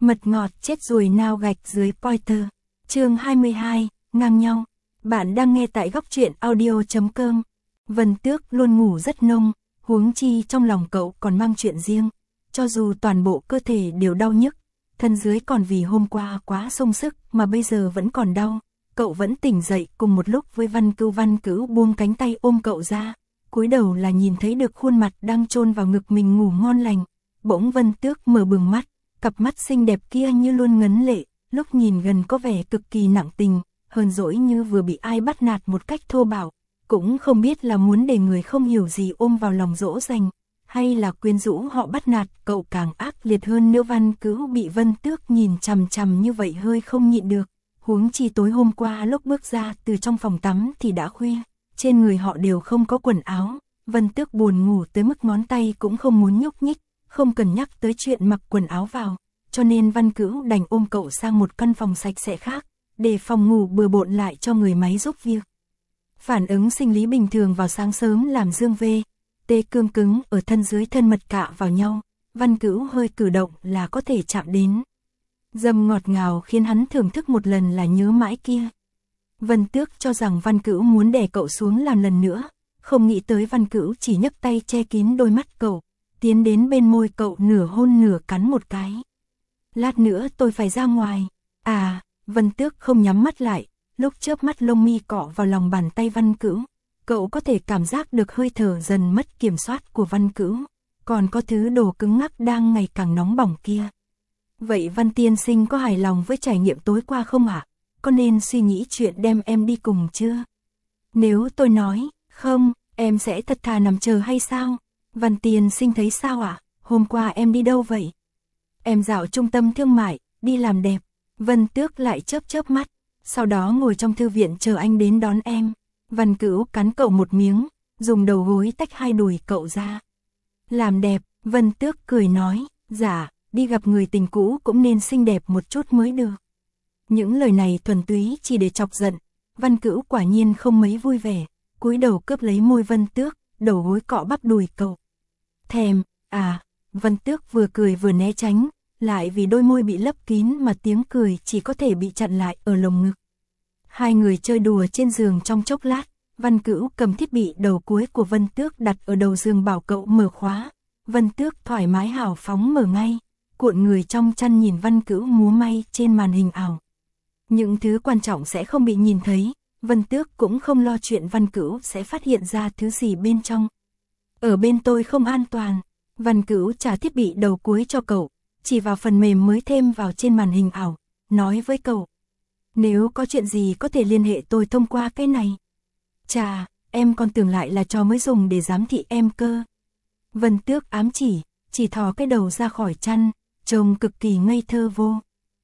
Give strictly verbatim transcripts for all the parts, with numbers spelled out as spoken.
Mật ngọt chết ruồi nao gạch dưới Pointer. Chương hai mươi hai, ngang nhau. Bạn đang nghe tại góc truyện audio chấm com. Vân Tước luôn ngủ rất nông, huống chi trong lòng cậu còn mang chuyện riêng. Cho dù toàn bộ cơ thể đều đau nhức, thân dưới còn vì hôm qua quá sung sức mà bây giờ vẫn còn đau. Cậu vẫn tỉnh dậy cùng một lúc với Văn Cửu. Văn Cửu buông cánh tay ôm cậu ra, cúi đầu là nhìn thấy được khuôn mặt đang chôn vào ngực mình ngủ ngon lành. Bỗng Vân Tước mở bừng mắt, cặp mắt xinh đẹp kia như luôn ngấn lệ, lúc nhìn gần có vẻ cực kỳ nặng tình, hờn dỗi như vừa bị ai bắt nạt một cách thô bạo, cũng không biết là muốn để người không hiểu gì ôm vào lòng dỗ dành, hay là quyến rũ họ bắt nạt. Cậu càng ác liệt hơn nữa. Văn Cửu bị Vân Tước nhìn chằm chằm như vậy hơi không nhịn được, huống chi tối hôm qua lúc bước ra từ trong phòng tắm thì đã khuya, trên người họ đều không có quần áo. Vân Tước buồn ngủ tới mức ngón tay cũng không muốn nhúc nhích, không cần nhắc tới chuyện mặc quần áo vào, cho nên Văn Cửu đành ôm cậu sang một căn phòng sạch sẽ khác, để phòng ngủ bừa bộn lại cho người máy giúp việc. Phản ứng sinh lý bình thường vào sáng sớm làm dương vê, tê cương cứng ở thân dưới thân mật cạ vào nhau, Văn Cửu hơi cử động là có thể chạm đến. Dâm ngọt ngào khiến hắn thưởng thức một lần là nhớ mãi kia. Vân Tước cho rằng Văn Cửu muốn đè cậu xuống làm lần nữa, không nghĩ tới Văn Cửu chỉ nhấc tay che kín đôi mắt cậu, tiến đến bên môi cậu nửa hôn nửa cắn một cái. Lát nữa tôi phải ra ngoài. À, Vân Tước không nhắm mắt lại, lúc chớp mắt lông mi cọ vào lòng bàn tay Văn Cửu, cậu có thể cảm giác được hơi thở dần mất kiểm soát của Văn Cửu, còn có thứ đồ cứng ngắc đang ngày càng nóng bỏng kia. Vậy Văn tiên sinh có hài lòng với trải nghiệm tối qua không ạ? À? Có nên suy nghĩ chuyện đem em đi cùng chưa? Nếu tôi nói, không, em sẽ thật thà nằm chờ hay sao? Văn tiên sinh thấy sao ạ? À? Hôm qua em đi đâu vậy? Em dạo trung tâm thương mại, đi làm đẹp. Vân Tước lại chớp chớp mắt, sau đó ngồi trong thư viện chờ anh đến đón em. Văn Cửu cắn cậu một miếng, dùng đầu gối tách hai đùi cậu ra. Làm đẹp, Vân Tước cười nói, dạ, đi gặp người tình cũ cũng nên xinh đẹp một chút mới được. Những lời này thuần túy chỉ để chọc giận. Văn Cửu quả nhiên không mấy vui vẻ, cúi đầu cướp lấy môi Vân Tước, đầu gối cọ bắp đùi cậu. Thèm, à, Vân Tước vừa cười vừa né tránh, lại vì đôi môi bị lấp kín mà tiếng cười chỉ có thể bị chặn lại ở lồng ngực. Hai người chơi đùa trên giường trong chốc lát, Văn Cửu cầm thiết bị đầu cuối của Vân Tước đặt ở đầu giường bảo cậu mở khóa. Vân Tước thoải mái hào phóng mở ngay, cuộn người trong chăn nhìn Văn Cửu múa may trên màn hình ảo. Những thứ quan trọng sẽ không bị nhìn thấy, Vân Tước cũng không lo chuyện Văn Cửu sẽ phát hiện ra thứ gì bên trong. Ở bên tôi không an toàn. Văn Cửu trả thiết bị đầu cuối cho cậu, chỉ vào phần mềm mới thêm vào trên màn hình ảo, nói với cậu. Nếu có chuyện gì có thể liên hệ tôi thông qua cái này. Chà, em còn tưởng lại là trò mới dùng để giám thị em cơ. Vân Tước ám chỉ, chỉ thò cái đầu ra khỏi chăn, trông cực kỳ ngây thơ vô.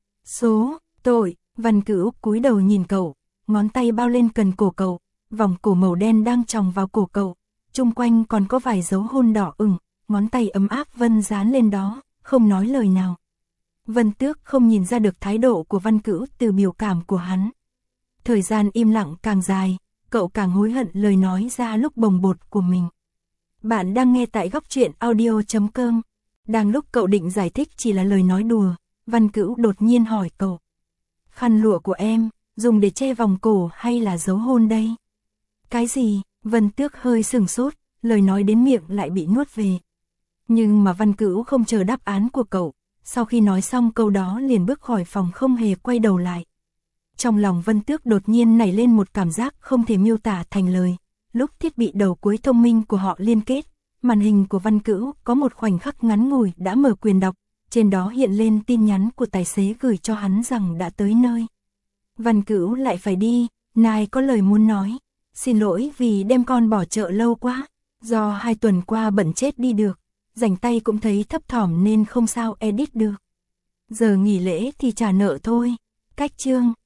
Số, tội, Văn Cửu cúi đầu nhìn cậu, ngón tay bao lên cần cổ cậu, vòng cổ màu đen đang tròng vào cổ cậu, chung quanh còn có vài dấu hôn đỏ ửng, ngón tay ấm áp Vân dán lên đó, không nói lời nào. Vân Tước không nhìn ra được thái độ của Văn Cửu từ biểu cảm của hắn. Thời gian im lặng càng dài, cậu càng hối hận lời nói ra lúc bồng bột của mình. Bạn đang nghe tại góc truyện audio chấm com. Đang lúc cậu định giải thích chỉ là lời nói đùa, Văn Cửu đột nhiên hỏi cậu. Khăn lụa của em, dùng để che vòng cổ hay là dấu hôn đây? Cái gì? Vân Tước hơi sửng sốt, lời nói đến miệng lại bị nuốt về. Nhưng mà Văn Cửu không chờ đáp án của cậu, sau khi nói xong câu đó liền bước khỏi phòng không hề quay đầu lại. Trong lòng Vân Tước đột nhiên nảy lên một cảm giác không thể miêu tả thành lời. Lúc thiết bị đầu cuối thông minh của họ liên kết, màn hình của Văn Cửu có một khoảnh khắc ngắn ngủi đã mở quyền đọc, trên đó hiện lên tin nhắn của tài xế gửi cho hắn rằng đã tới nơi. Văn Cửu lại phải đi, Nai có lời muốn nói, xin lỗi vì đem con bỏ chợ lâu quá, do hai tuần qua bận chết đi được, rảnh tay cũng thấy thấp thỏm nên không sao edit được. Giờ nghỉ lễ thì trả nợ thôi, cách chương.